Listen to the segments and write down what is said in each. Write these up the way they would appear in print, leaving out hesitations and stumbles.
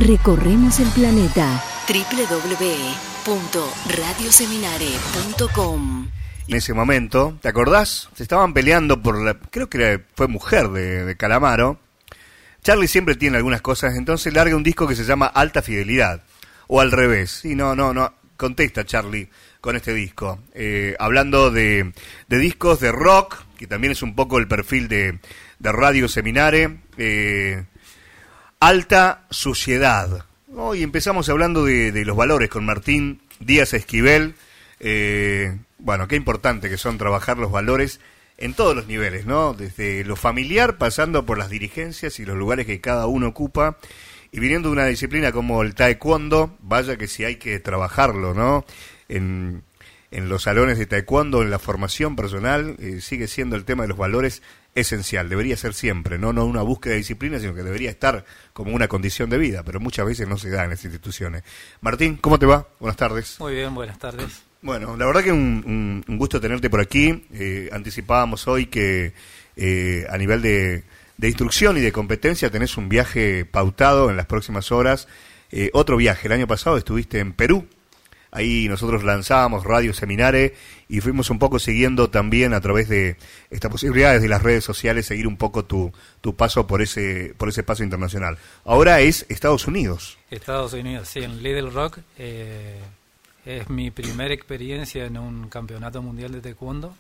Recorremos el planeta. www.radioseminare.com. En ese momento, ¿te acordás? Se estaban peleando por creo que fue mujer de Calamaro. Charlie siempre tiene algunas cosas, entonces larga un disco que se llama Alta Fidelidad. O al revés. Sí, no. Contesta Charlie con este disco. Hablando de discos de rock, que también es un poco el perfil de Radio Seminare. Alta Suciedad. Hoy empezamos hablando de los valores con Martín Díaz Esquivel. Bueno, qué importante que son trabajar los valores en todos los niveles, ¿no? Desde lo familiar, pasando por las dirigencias y los lugares que cada uno ocupa, y viniendo de una disciplina como el taekwondo, vaya que si hay que trabajarlo, ¿no? En los salones de taekwondo, en la formación personal, sigue siendo el tema de los valores esencial, debería ser siempre, no una búsqueda de disciplina, sino que debería estar como una condición de vida, pero muchas veces no se da en las instituciones. Martín, ¿cómo te va? Buenas tardes. Muy bien, buenas tardes. Bueno, la verdad que un gusto tenerte por aquí. Anticipábamos hoy que a nivel de instrucción y de competencia tenés un viaje pautado en las próximas horas. Otro viaje, el año pasado estuviste en Perú. Ahí nosotros lanzábamos Radio Seminare y fuimos un poco siguiendo también a través de estas posibilidades de las redes sociales, seguir un poco tu paso por ese paso internacional. Ahora es Estados Unidos. Estados Unidos, sí, en Little Rock. Es mi primera experiencia en un campeonato mundial de taekwondo.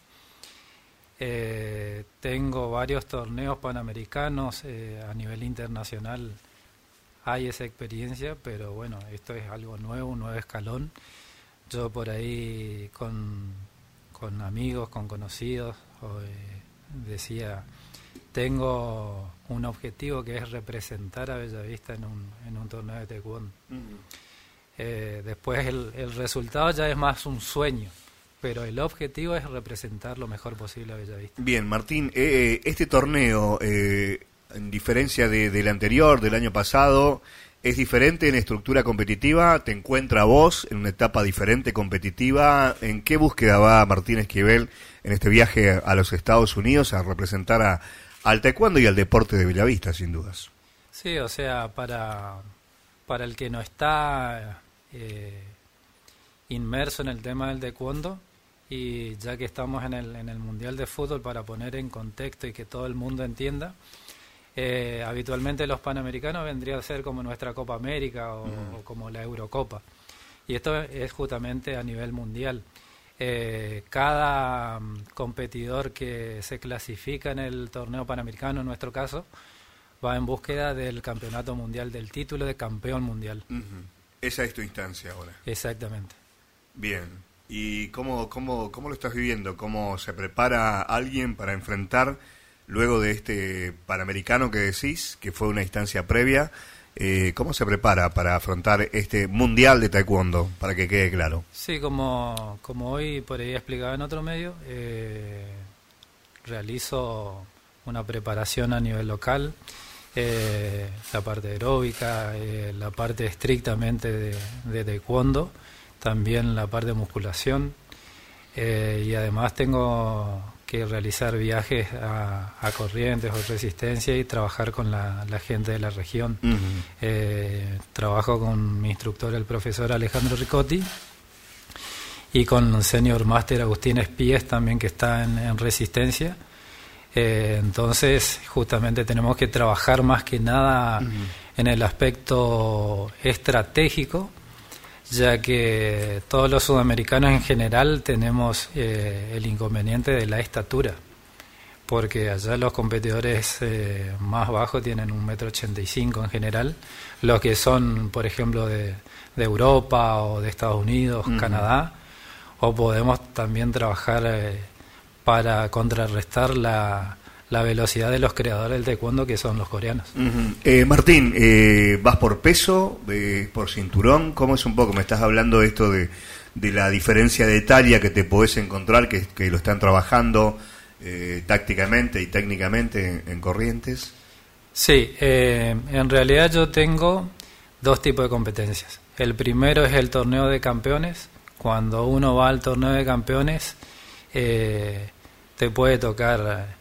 Tengo varios torneos panamericanos a nivel internacional. Hay esa experiencia, pero bueno, esto es algo nuevo, un nuevo escalón. Yo por ahí con amigos, con conocidos, decía, tengo un objetivo que es representar a Bellavista en un torneo de taekwondo. Después el resultado ya es más un sueño, pero el objetivo es representar lo mejor posible a Bellavista. Bien, Martín, este torneo, en diferencia del anterior, del año pasado, es diferente en estructura competitiva, te encuentra vos en una etapa diferente competitiva. ¿En qué búsqueda va Martín Esquivel en este viaje a los Estados Unidos a representar al taekwondo y al deporte de Bellavista, sin dudas? Sí, o sea, para el que no está inmerso en el tema del taekwondo, y ya que estamos en el Mundial de Fútbol, para poner en contexto y que todo el mundo entienda, habitualmente los Panamericanos vendría a ser como nuestra Copa América o como la Eurocopa, y esto es justamente a nivel mundial. Cada competidor que se clasifica en el torneo panamericano, en nuestro caso, va en búsqueda del campeonato mundial, del título de campeón mundial. Esa es tu instancia ahora. Exactamente. Bien. ¿Y cómo lo estás viviendo? ¿Cómo se prepara alguien para enfrentar, luego de este Panamericano que decís, que fue una instancia previa, cómo se prepara para afrontar este Mundial de Taekwondo, para que quede claro? Sí, como hoy por ahí explicaba en otro medio, realizo una preparación a nivel local, la parte aeróbica, la parte estrictamente de taekwondo, también la parte de musculación, y además tengo que realizar viajes a Corrientes o Resistencia y trabajar con la gente de la región. Trabajo con mi instructor, el profesor Alejandro Ricotti, y con el senior master Agustín Espíes también, que está en Resistencia. Entonces justamente tenemos que trabajar más que nada en el aspecto estratégico, ya que todos los sudamericanos en general tenemos el inconveniente de la estatura, porque allá los competidores más bajos tienen 1,85 m en general, los que son, por ejemplo, de Europa o de Estados Unidos, Canadá, o podemos también trabajar para contrarrestar la velocidad de los creadores del taekwondo, que son los coreanos. Martín, ¿vas por peso, por cinturón? ¿Cómo es un poco? Me estás hablando de esto de la diferencia de talla que te podés encontrar, que lo están trabajando tácticamente y técnicamente en Corrientes. Sí, en realidad yo tengo dos tipos de competencias. El primero es el torneo de campeones. Cuando uno va al torneo de campeones, te puede tocar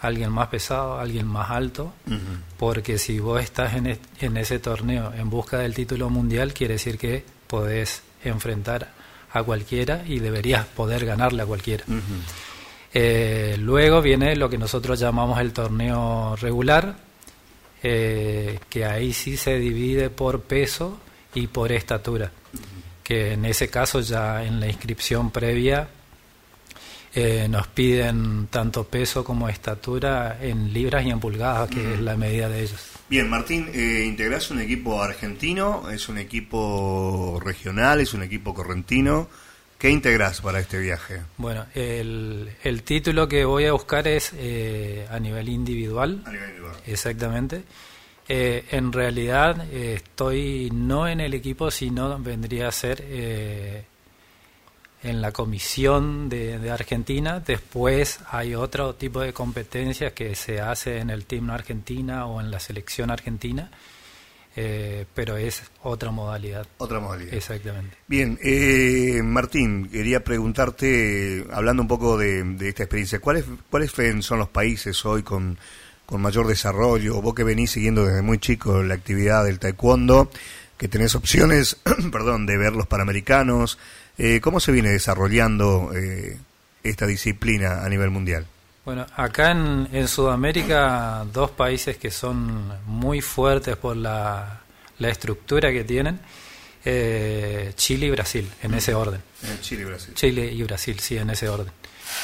alguien más pesado, alguien más alto, porque si vos estás en ese torneo en busca del título mundial, quiere decir que podés enfrentar a cualquiera y deberías poder ganarle a cualquiera. Luego viene lo que nosotros llamamos el torneo regular, que ahí sí se divide por peso y por estatura, que en ese caso ya en la inscripción previa nos piden tanto peso como estatura en libras y en pulgadas, que es la medida de ellos. Bien, Martín, ¿integrás un equipo argentino? ¿Es un equipo regional? ¿Es un equipo correntino? ¿Qué integrás para este viaje? Bueno, el título que voy a buscar es a nivel individual. A nivel individual. Exactamente. En realidad estoy no en el equipo, sino vendría a ser en la comisión de Argentina. Después hay otro tipo de competencias que se hace en el Team Argentina o en la selección argentina, pero es otra modalidad. Otra modalidad. Exactamente. Bien, Martín, quería preguntarte, hablando un poco de esta experiencia, ¿cuáles son los países hoy con mayor desarrollo? Vos que venís siguiendo desde muy chico la actividad del taekwondo, que tenés opciones perdón, de ver los panamericanos, ¿cómo se viene desarrollando esta disciplina a nivel mundial? Bueno, acá en Sudamérica, dos países que son muy fuertes por la estructura que tienen, Chile y Brasil, en ese orden. Chile y Brasil. Chile y Brasil, sí, en ese orden.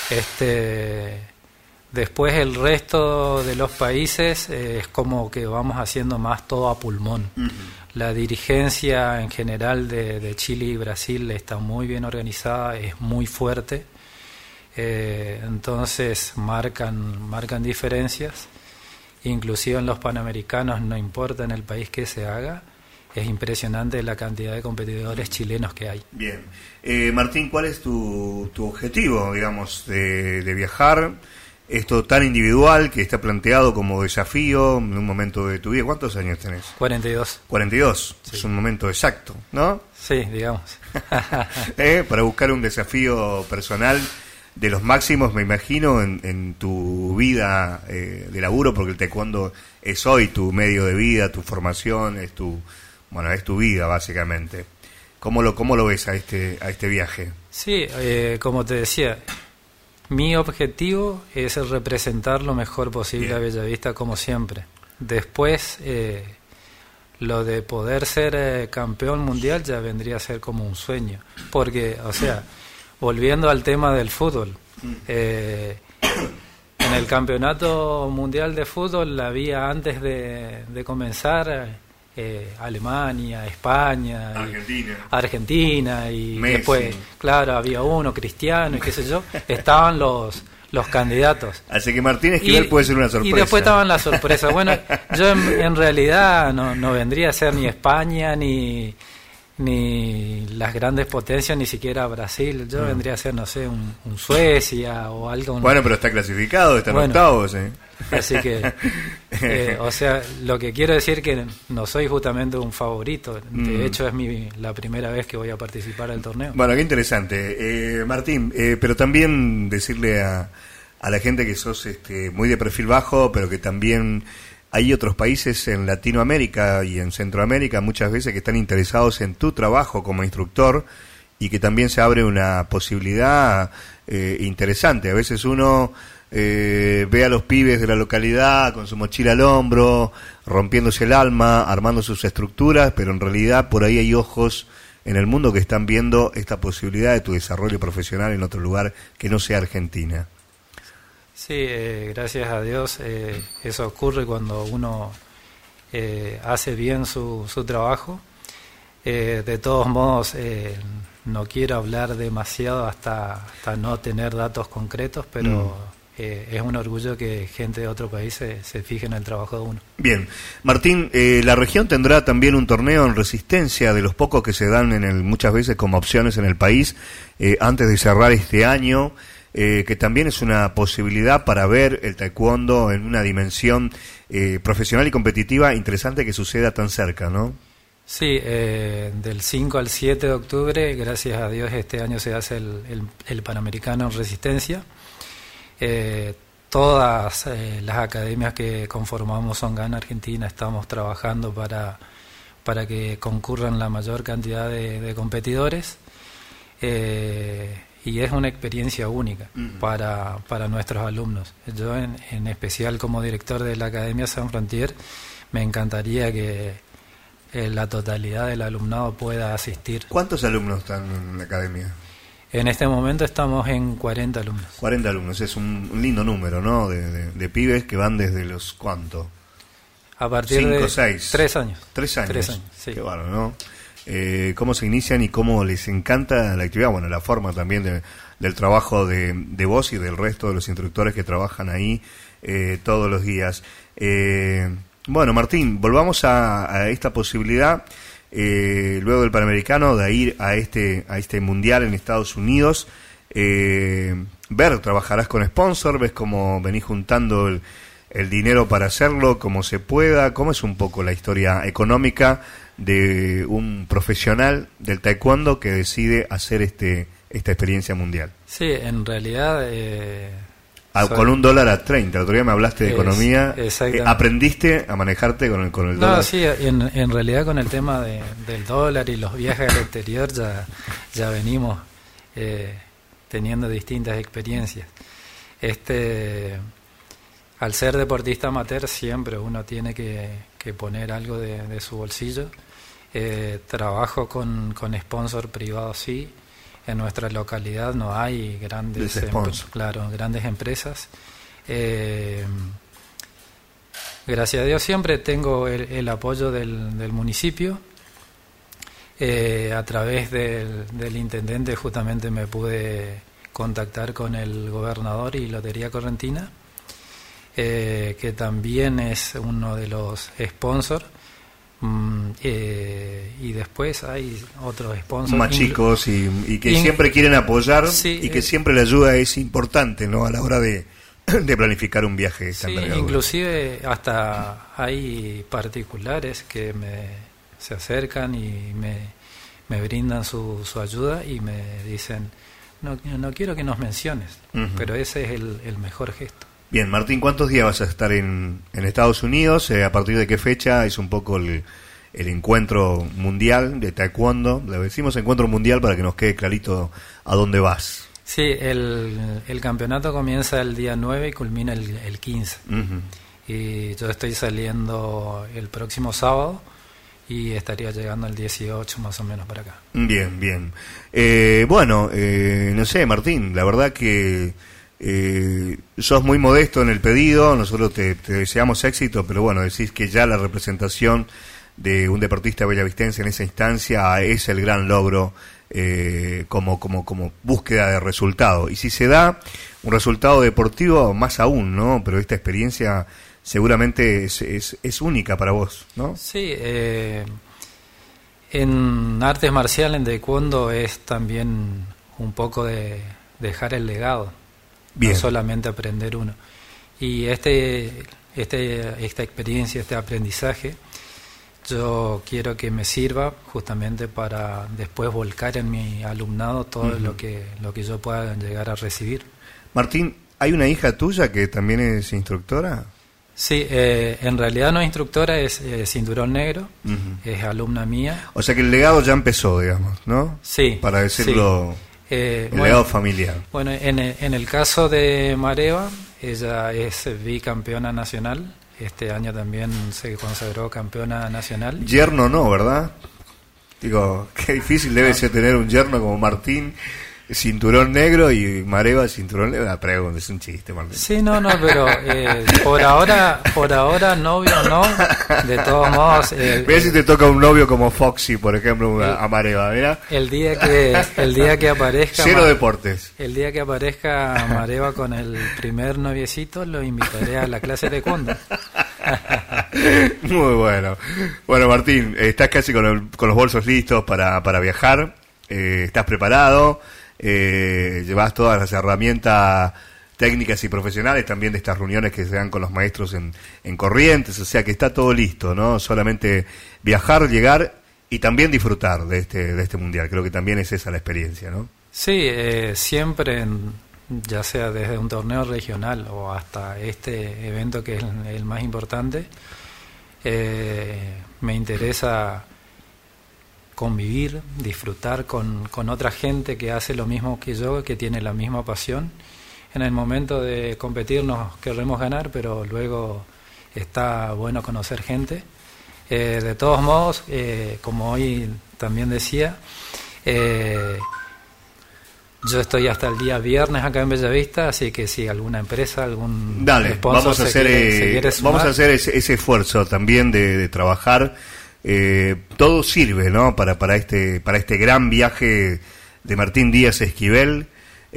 Después el resto de los países es como que vamos haciendo más todo a pulmón. La dirigencia en general de Chile y Brasil está muy bien organizada, es muy fuerte. Entonces marcan diferencias. Inclusive en los panamericanos, no importa en el país que se haga, es impresionante la cantidad de competidores chilenos que hay. Bien. Martín, ¿cuál es tu objetivo, digamos, de viajar? Esto tan individual que está planteado como desafío en un momento de tu vida. ¿Cuántos años tenés? 42. 42, sí. Es un momento exacto, ¿no? Sí, digamos. Para buscar un desafío personal de los máximos, me imagino, en tu vida de laburo, porque el taekwondo es hoy tu medio de vida, tu formación, es tu vida, básicamente. ¿Cómo lo ves a este viaje? Sí, como te decía, mi objetivo es representar lo mejor posible a Bellavista, como siempre. Después, lo de poder ser campeón mundial ya vendría a ser como un sueño. Porque, o sea, volviendo al tema del fútbol, en el campeonato mundial de fútbol había antes de comenzar Alemania, España, Argentina y Messi. Después, claro, había uno, Cristiano y qué sé yo, estaban los candidatos. Así que Martín Esquivel puede ser una sorpresa. Y después estaban las sorpresas. Bueno, yo en realidad no vendría a ser ni España ni las grandes potencias, ni siquiera Brasil. Yo vendría a ser, no sé, un Suecia o algo. Bueno, pero está clasificado, está en octavos. Así que, o sea, lo que quiero decir que no soy justamente un favorito. De hecho, es la primera vez que voy a participar del torneo. Bueno, qué interesante. Martín, pero también decirle a la gente que sos muy de perfil bajo, pero que también hay otros países en Latinoamérica y en Centroamérica muchas veces que están interesados en tu trabajo como instructor y que también se abre una posibilidad interesante. A veces uno ve a los pibes de la localidad con su mochila al hombro, rompiéndose el alma, armando sus estructuras, pero en realidad por ahí hay ojos en el mundo que están viendo esta posibilidad de tu desarrollo profesional en otro lugar que no sea Argentina. Sí, gracias a Dios eso ocurre cuando uno hace bien su trabajo. De todos modos, no quiero hablar demasiado hasta no tener datos concretos, pero es un orgullo que gente de otro país se fije en el trabajo de uno. Bien. Martín, la región tendrá también un torneo en resistencia, de los pocos que se dan muchas veces como opciones en el país, antes de cerrar este año, que también es una posibilidad para ver el taekwondo en una dimensión profesional y competitiva interesante que suceda tan cerca, ¿no? Sí, del 5 al 7 de octubre, gracias a Dios, este año se hace el Panamericano en Resistencia. todas las academias que conformamos Ongan Argentina estamos trabajando para que concurran la mayor cantidad de competidores, y es una experiencia única para nuestros alumnos. Yo en especial como director de la Academia San Frontier me encantaría que la totalidad del alumnado pueda asistir. ¿Cuántos alumnos están en la academia? En este momento estamos en 40 alumnos. 40 alumnos, es un lindo número, ¿no? De pibes que van desde los, ¿cuánto? A partir 5, de 6. 3 años. 3 años. 3 años, sí. Qué bárbaro, ¿no? ¿Cómo se inician y cómo les encanta la actividad? Bueno, la forma también del trabajo de vos y del resto de los instructores que trabajan ahí todos los días. Bueno, Martín, volvamos a esta posibilidad, luego del Panamericano, de ir a este Mundial en Estados Unidos. Trabajarás con sponsor, ves cómo venís juntando el dinero para hacerlo, como se pueda. ¿Cómo es un poco la historia económica de un profesional del taekwondo que decide hacer esta experiencia mundial? Sí, en realidad... con $1.30, el otro día me hablaste de economía. ¿Aprendiste a manejarte con el dólar? No, sí, en realidad con el tema del dólar y los viajes al exterior ya venimos teniendo distintas experiencias. Al ser deportista amateur siempre uno tiene que poner algo de su bolsillo. Trabajo con sponsor privado, sí. En nuestra localidad no hay grandes empresas. Gracias a Dios siempre tengo el apoyo del municipio. A través del intendente justamente me pude contactar con el gobernador y Lotería Correntina, que también es uno de los sponsors. Y después hay otros sponsors más chicos y que siempre quieren apoyar, sí, y que siempre la ayuda es importante, ¿no? A la hora de planificar un viaje de esta envergadura. Inclusive hasta hay particulares que se acercan y me brindan su ayuda y me dicen no quiero que nos menciones, pero ese es el mejor gesto. Bien, Martín, ¿cuántos días vas a estar en Estados Unidos? ¿A partir de qué fecha es un poco el encuentro mundial de taekwondo? Le decimos encuentro mundial para que nos quede clarito a dónde vas. Sí, el campeonato comienza el día 9 y culmina el 15. Y yo estoy saliendo el próximo sábado y estaría llegando el 18 más o menos para acá. Bien, bien. No sé, Martín, la verdad que... sos muy modesto en el pedido, nosotros te deseamos éxito, pero bueno, decís que ya la representación de un deportista bellavistense en esa instancia es el gran logro como búsqueda de resultado, y si se da un resultado deportivo más aún, ¿no? Pero esta experiencia seguramente es única para vos, ¿no? Sí, en artes marciales, en taekwondo, es también un poco de dejar el legado. Bien. No solamente aprender uno. Y esta experiencia, este aprendizaje, yo quiero que me sirva justamente para después volcar en mi alumnado todo lo que yo pueda llegar a recibir. Martín, ¿hay una hija tuya que también es instructora? Sí, en realidad no es instructora, es cinturón negro, es alumna mía. O sea que el legado ya empezó, digamos, ¿no? Sí. Para decirlo... Sí. Legado familiar. Bueno, en el caso de Mareva, ella es bicampeona nacional. Este año también se consagró campeona nacional. Yerno no, ¿verdad? Digo, qué difícil debe ser tener un yerno como Martín, cinturón negro, y Mareva cinturón negro. La pregunta, es un chiste, Martín. Sí, no, pero por ahora novio no. De todos modos, mira si te toca un novio como Foxy, por ejemplo, a Mareva, mira. El día que aparezca cero deportes. El día que aparezca Mareva con el primer noviecito, lo invitaré a la clase de taekwondo. Muy bueno. Bueno, Martín, estás casi con los bolsos listos para viajar. ¿Estás preparado? Llevas todas las herramientas técnicas y profesionales también de estas reuniones que se dan con los maestros en Corrientes, o sea que está todo listo, ¿no? Solamente viajar, llegar y también disfrutar de este mundial. Creo que también es esa la experiencia, ¿no? Sí, siempre ya sea desde un torneo regional o hasta este evento que es el más importante, me interesa convivir, disfrutar con otra gente que hace lo mismo que yo, que tiene la misma pasión. En el momento de competir nos queremos ganar, pero luego está bueno conocer gente. De todos modos, como hoy también decía, yo estoy hasta el día viernes acá en Bellavista, así que si alguna empresa, algún sponsor vamos a hacer, vamos a hacer ese esfuerzo también de trabajar. Todo sirve, ¿no? para este gran viaje de Martín Díaz Esquivel.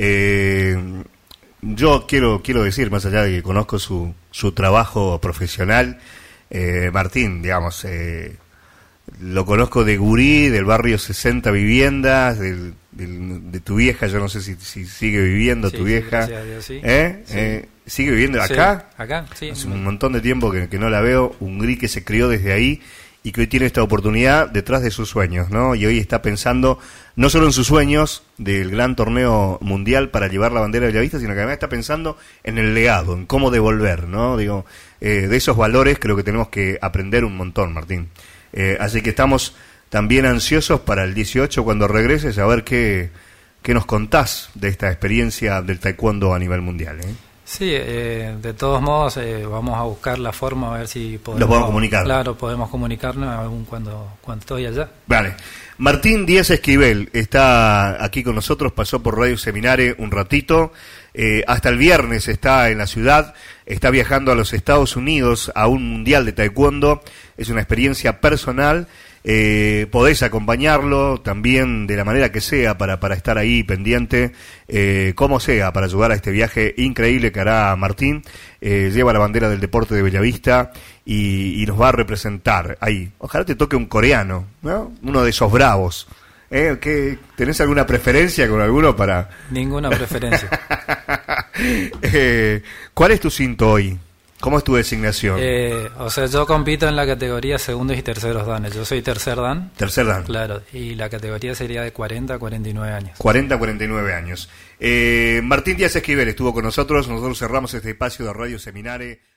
Yo quiero decir, más allá de que conozco su trabajo profesional, Martín, digamos, lo conozco de gurí, del barrio 60 Viviendas, de tu vieja, yo no sé si sigue viviendo tu vieja. Dios, sí. Sí. ¿Sigue viviendo acá? Sí, acá, sí. Hace un montón de tiempo que no la veo, un gurí que se crió desde ahí y que hoy tiene esta oportunidad detrás de sus sueños, ¿no? Y hoy está pensando no solo en sus sueños del gran torneo mundial para llevar la bandera de Bellavista, sino que además está pensando en el legado, en cómo devolver, ¿no? Digo, de esos valores creo que tenemos que aprender un montón, Martín. Así que estamos también ansiosos para el 18 cuando regreses a ver qué nos contás de esta experiencia del taekwondo a nivel mundial, ¿eh? Sí, de todos modos vamos a buscar la forma a ver si podemos... Lo podemos comunicar. Claro, podemos comunicarnos aún cuando estoy allá. Vale. Martín Díaz Esquivel está aquí con nosotros, pasó por Radio Seminare un ratito, hasta el viernes está en la ciudad, está viajando a los Estados Unidos a un mundial de taekwondo, es una experiencia personal. Podés acompañarlo también de la manera que sea para estar ahí pendiente, como sea, para ayudar a este viaje increíble que hará Martín. Lleva la bandera del deporte de Bellavista y nos va a representar ahí. Ojalá te toque un coreano, ¿no? Uno de esos bravos. ¿Tenés alguna preferencia con alguno para...? Ninguna preferencia. ¿Cuál es tu cinto hoy? ¿Cómo es tu designación? O sea, yo compito en la categoría segundos y terceros danes. Yo soy tercer dan. Tercer dan. Claro, y la categoría sería de 40 a 49 años. 40 a 49 años. Martín Díaz Esquivel estuvo con nosotros. Nosotros cerramos este espacio de Radio Seminare.